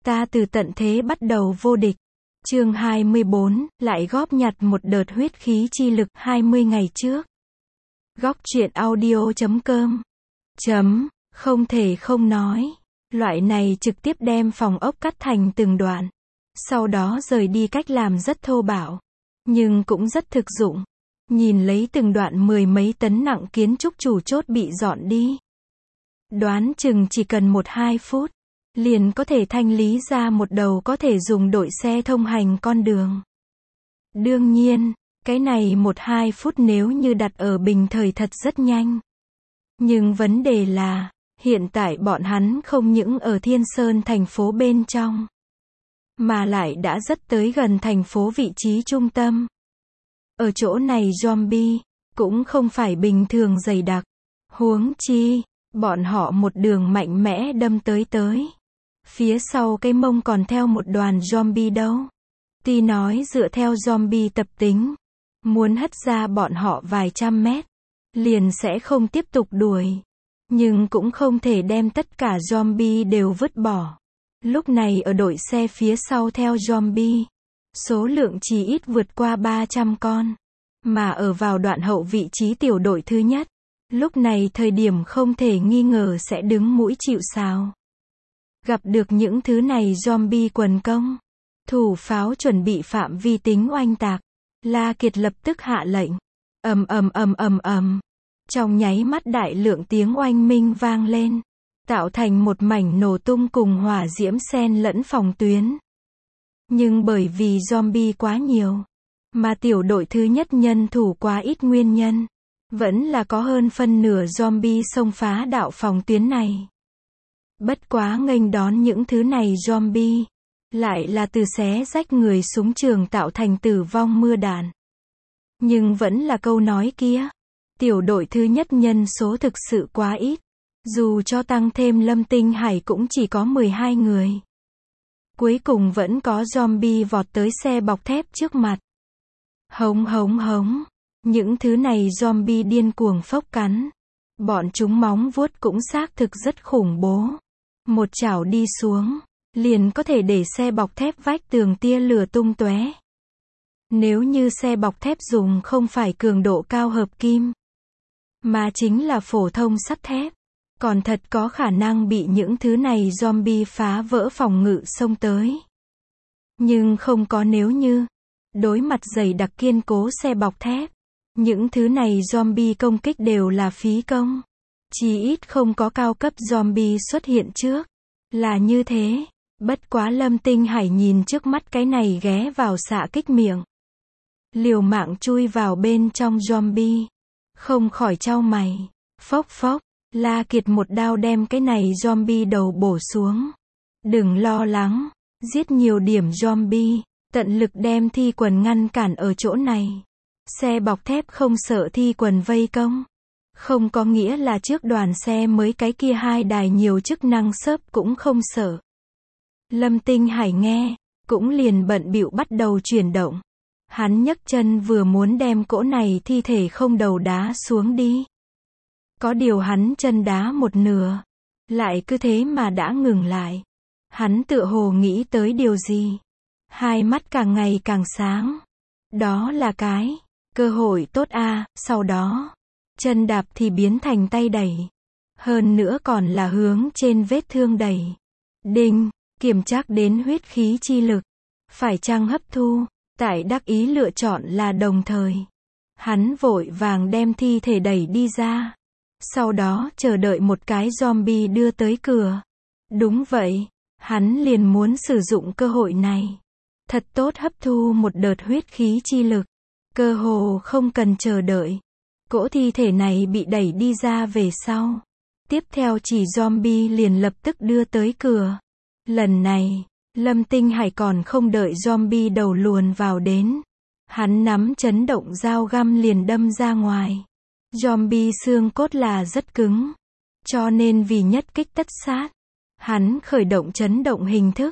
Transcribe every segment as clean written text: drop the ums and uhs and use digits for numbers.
Ta từ tận thế bắt đầu vô địch. Chương 24, lại góp nhặt một đợt huyết khí chi lực 20 ngày trước. Góc truyện audio.com. Không thể không nói. Loại này trực tiếp đem phòng ốc cắt thành từng đoạn. Sau đó rời đi cách làm rất thô bạo. Nhưng cũng rất thực dụng. Nhìn lấy từng đoạn 10 mấy tấn nặng kiến trúc chủ chốt bị dọn đi. Đoán chừng chỉ cần 1-2 phút. Liền có thể thanh lý ra một đầu có thể dùng đội xe thông hành con đường. Đương nhiên, cái này 1-2 phút nếu như đặt ở bình thời thật rất nhanh. Nhưng vấn đề là, hiện tại bọn hắn không những ở Thiên Sơn thành phố bên trong, mà lại đã rất tới gần thành phố vị trí trung tâm. Ở chỗ này zombie, cũng không phải bình thường dày đặc. Huống chi, bọn họ một đường mạnh mẽ đâm tới. Phía sau cái mông còn theo một đoàn zombie đâu. Tuy nói dựa theo zombie tập tính, muốn hất ra bọn họ vài trăm mét, liền sẽ không tiếp tục đuổi. Nhưng cũng không thể đem tất cả zombie đều vứt bỏ. Lúc này ở đội xe phía sau theo zombie, số lượng chỉ ít vượt qua 300 con. Mà ở vào đoạn hậu vị trí tiểu đội thứ nhất, lúc này thời điểm không thể nghi ngờ sẽ đứng mũi chịu sào. Gặp được những thứ này zombie quần công, thủ pháo chuẩn bị phạm vi tính oanh tạc. La Kiệt lập tức hạ lệnh. ầm. Trong nháy mắt đại lượng tiếng oanh minh vang lên, tạo thành một mảnh nổ tung cùng hỏa diễm xen lẫn phòng tuyến. Nhưng bởi vì zombie quá nhiều, mà tiểu đội thứ nhất nhân thủ quá ít nguyên nhân, vẫn là có hơn phân nửa zombie xông phá đạo phòng tuyến này. Bất quá nghênh đón những thứ này zombie, lại là từ xé rách người súng trường tạo thành tử vong mưa đạn. Nhưng vẫn là câu nói kia, tiểu đội thứ nhất nhân số thực sự quá ít, dù cho tăng thêm Lâm Tinh Hải cũng chỉ có 12 người. Cuối cùng vẫn có zombie vọt tới xe bọc thép trước mặt. Hống, những thứ này zombie điên cuồng phốc cắn. Bọn chúng móng vuốt cũng xác thực rất khủng bố. Một chảo đi xuống, liền có thể để xe bọc thép vách tường tia lửa tung tóe. Nếu như xe bọc thép dùng không phải cường độ cao hợp kim, mà chính là phổ thông sắt thép, còn thật có khả năng bị những thứ này zombie phá vỡ phòng ngự xông tới. Nhưng không có nếu như, đối mặt dày đặc kiên cố xe bọc thép, những thứ này zombie công kích đều là phí công. Chí ít không có cao cấp zombie xuất hiện trước. Là như thế. Bất quá Lâm Tinh Hải nhìn trước mắt cái này ghé vào xạ kích miệng, liều mạng chui vào bên trong zombie. Không khỏi chau mày. Phốc, La Kiệt một đao đem cái này zombie đầu bổ xuống. Đừng lo lắng, giết nhiều điểm zombie, tận lực đem thi quần ngăn cản ở chỗ này. Xe bọc thép không sợ thi quần vây công. Không có nghĩa là trước đoàn xe mới cái kia 2 đài nhiều chức năng xớp cũng không sợ. Lâm Tinh Hải nghe, cũng liền bận bịu bắt đầu chuyển động. Hắn nhấc chân vừa muốn đem cỗ này thi thể không đầu đá xuống đi. Có điều hắn chân đá một nửa, lại cứ thế mà đã ngừng lại. Hắn tựa hồ nghĩ tới điều gì. Hai mắt càng ngày càng sáng. Đó là cái cơ hội tốt a. Sau đó, chân đạp thì biến thành tay đẩy. Hơn nữa còn là hướng trên vết thương đẩy. Đinh, kiểm tra đến huyết khí chi lực. Phải chăng hấp thu, tại đắc ý lựa chọn là đồng thời. Hắn vội vàng đem thi thể đẩy đi ra. Sau đó chờ đợi một cái zombie đưa tới cửa. Đúng vậy, hắn liền muốn sử dụng cơ hội này. Thật tốt hấp thu một đợt huyết khí chi lực. Cơ hồ không cần chờ đợi. Cỗ thi thể này bị đẩy đi ra về sau. Tiếp theo chỉ zombie liền lập tức đưa tới cửa. Lần này, Lâm Tinh Hải còn không đợi zombie đầu luồn vào đến. Hắn nắm chấn động dao găm liền đâm ra ngoài. Zombie xương cốt là rất cứng. Cho nên vì nhất kích tất sát, hắn khởi động chấn động hình thức.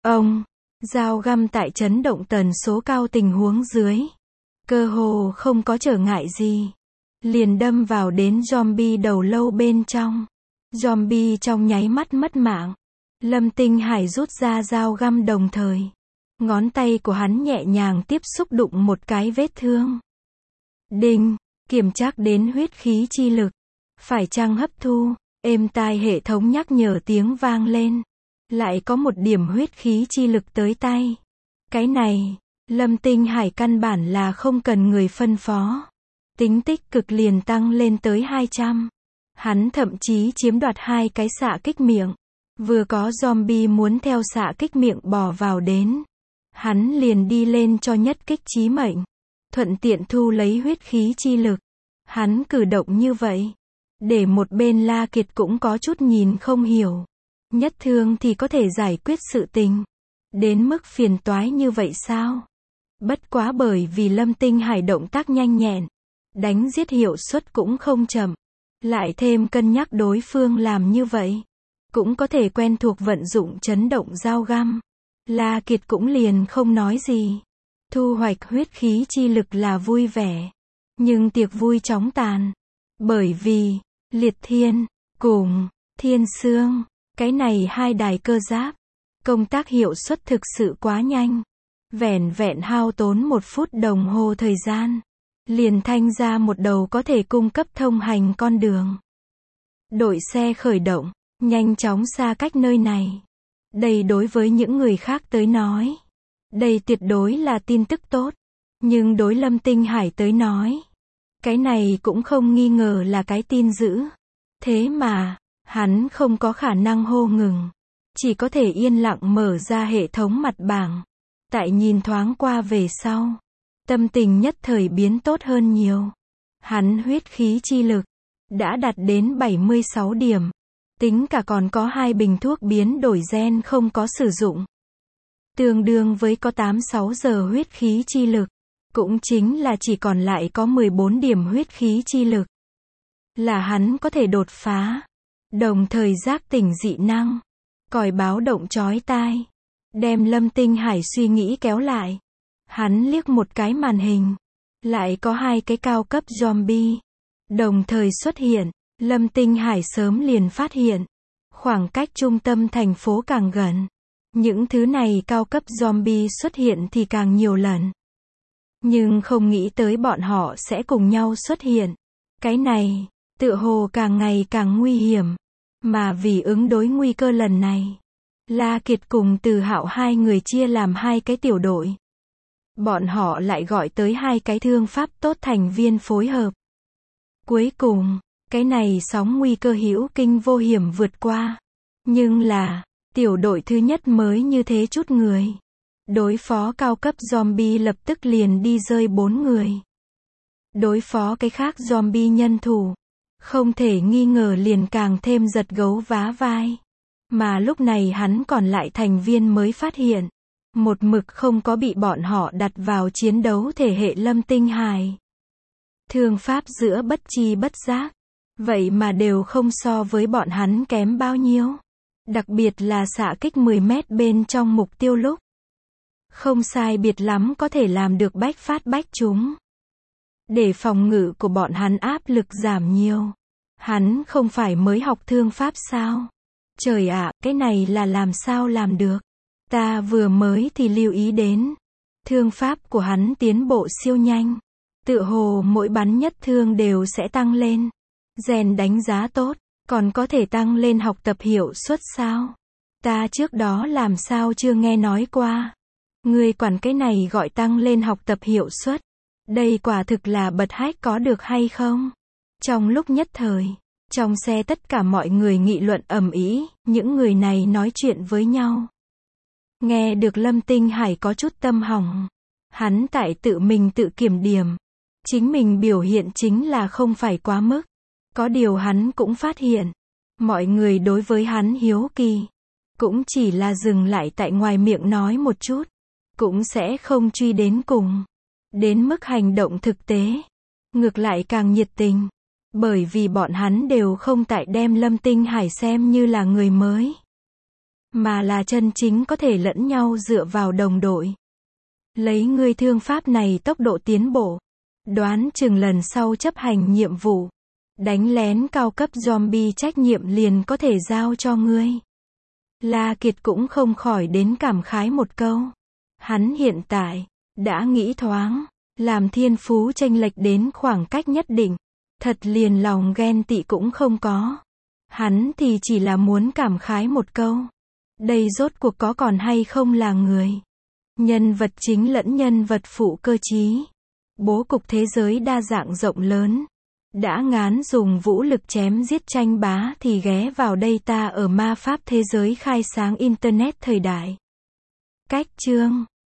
Dao găm tại chấn động tần số cao tình huống dưới. Cơ hồ không có trở ngại gì. Liền đâm vào đến zombie đầu lâu bên trong. Zombie trong nháy mắt mất mạng. Lâm Tinh Hải rút ra dao găm đồng thời. Ngón tay của hắn nhẹ nhàng tiếp xúc đụng một cái vết thương. Đinh, kiểm tra đến huyết khí chi lực. Phải chăng hấp thu, êm tai hệ thống nhắc nhở tiếng vang lên. Lại có một điểm huyết khí chi lực tới tay. Cái này, Lâm Tinh Hải căn bản là không cần người phân phó. Tính tích cực liền tăng lên tới 200. Hắn thậm chí chiếm đoạt 2 cái xạ kích miệng. Vừa có zombie muốn theo xạ kích miệng bò vào đến. Hắn liền đi lên cho nhất kích chí mệnh. Thuận tiện thu lấy huyết khí chi lực. Hắn cử động như vậy. Để một bên La Kiệt cũng có chút nhìn không hiểu. Nhất thương thì có thể giải quyết sự tình. Đến mức phiền toái như vậy sao? Bất quá bởi vì Lâm Tinh Hải động tác nhanh nhẹn. Đánh giết hiệu suất cũng không chậm. Lại thêm cân nhắc đối phương làm như vậy. Cũng có thể quen thuộc vận dụng chấn động dao găm. La Kiệt cũng liền không nói gì. Thu hoạch huyết khí chi lực là vui vẻ. Nhưng tiệc vui chóng tàn. Bởi vì, Liệt Thiên, cùng, Thiên Sương, cái này 2 đài cơ giáp. Công tác hiệu suất thực sự quá nhanh. Vẻn vẹn hao tốn 1 phút đồng hồ thời gian. Liền thanh ra một đầu có thể cung cấp thông hành con đường. Đội xe khởi động, nhanh chóng xa cách nơi này. Đây đối với những người khác tới nói. Đây tuyệt đối là tin tức tốt. Nhưng đối Lâm Tinh Hải tới nói. Cái này cũng không nghi ngờ là cái tin dữ. Thế mà, hắn không có khả năng hô ngừng. Chỉ có thể yên lặng mở ra hệ thống mặt bảng. Tại nhìn thoáng qua về sau. Tâm tình nhất thời biến tốt hơn nhiều. Hắn huyết khí chi lực. Đã đạt đến 76 điểm. Tính cả còn có 2 bình thuốc biến đổi gen không có sử dụng. Tương đương với có 8-6 giờ huyết khí chi lực. Cũng chính là chỉ còn lại có 14 điểm huyết khí chi lực. Là hắn có thể đột phá. Đồng thời giác tỉnh dị năng. Còi báo động chói tai. Đem Lâm Tinh Hải suy nghĩ kéo lại. Hắn liếc một cái màn hình. Lại có 2 cái cao cấp zombie. Đồng thời xuất hiện. Lâm Tinh Hải sớm liền phát hiện. Khoảng cách trung tâm thành phố càng gần. Những thứ này cao cấp zombie xuất hiện thì càng nhiều lần. Nhưng không nghĩ tới bọn họ sẽ cùng nhau xuất hiện. Cái này, tựa hồ càng ngày càng nguy hiểm. Mà vì ứng đối nguy cơ lần này. La Kiệt cùng Từ Hạo 2 người chia làm 2 cái tiểu đội. Bọn họ lại gọi tới 2 cái thương pháp tốt thành viên phối hợp. Cuối cùng, cái này sóng nguy cơ hữu kinh vô hiểm vượt qua. Nhưng là, tiểu đội thứ nhất mới như thế chút người. Đối phó cao cấp zombie lập tức liền đi rơi 4 người. Đối phó cái khác zombie nhân thủ. Không thể nghi ngờ liền càng thêm giật gấu vá vai. Mà lúc này hắn còn lại thành viên mới phát hiện. Một mực không có bị bọn họ đặt vào chiến đấu thể hệ Lâm Tinh Hải. Thương pháp giữa bất chi bất giác. Vậy mà đều không so với bọn hắn kém bao nhiêu. Đặc biệt là xạ kích 10 mét bên trong mục tiêu lúc. Không sai biệt lắm có thể làm được bách phát bách trúng. Để phòng ngự của bọn hắn áp lực giảm nhiều. Hắn không phải mới học thương pháp sao? Trời ạ, cái này là làm sao làm được? Ta vừa mới thì lưu ý đến. Thương pháp của hắn tiến bộ siêu nhanh. Tựa hồ mỗi bắn nhất thương đều sẽ tăng lên. Rèn đánh giá tốt, còn có thể tăng lên học tập hiệu suất sao? Ta trước đó làm sao chưa nghe nói qua? Ngươi quản cái này gọi tăng lên học tập hiệu suất. Đây quả thực là bật hách có được hay không? Trong lúc nhất thời, trong xe tất cả mọi người nghị luận ầm ĩ, những người này nói chuyện với nhau. Nghe được Lâm Tinh Hải có chút tâm hỏng. Hắn tại tự mình tự kiểm điểm. Chính mình biểu hiện chính là không phải quá mức. Có điều hắn cũng phát hiện. Mọi người đối với hắn hiếu kỳ. Cũng chỉ là dừng lại tại ngoài miệng nói một chút. Cũng sẽ không truy đến cùng. Đến mức hành động thực tế. Ngược lại càng nhiệt tình. Bởi vì bọn hắn đều không tại đem Lâm Tinh Hải xem như là người mới. Mà là chân chính có thể lẫn nhau dựa vào đồng đội. Lấy ngươi thương pháp này tốc độ tiến bộ. Đoán chừng lần sau chấp hành nhiệm vụ. Đánh lén cao cấp zombie trách nhiệm liền có thể giao cho ngươi. La Kiệt cũng không khỏi đến cảm khái một câu. Hắn hiện tại đã nghĩ thoáng, làm thiên phú chênh lệch đến khoảng cách nhất định, thật liền lòng ghen tị cũng không có. Hắn thì chỉ là muốn cảm khái một câu. Đây rốt cuộc có còn hay không là người. Nhân vật chính lẫn nhân vật phụ cơ trí. Bố cục thế giới đa dạng rộng lớn. Đã ngán dùng vũ lực chém giết tranh bá thì ghé vào đây ta ở ma pháp thế giới khai sáng Internet thời đại. Cách chương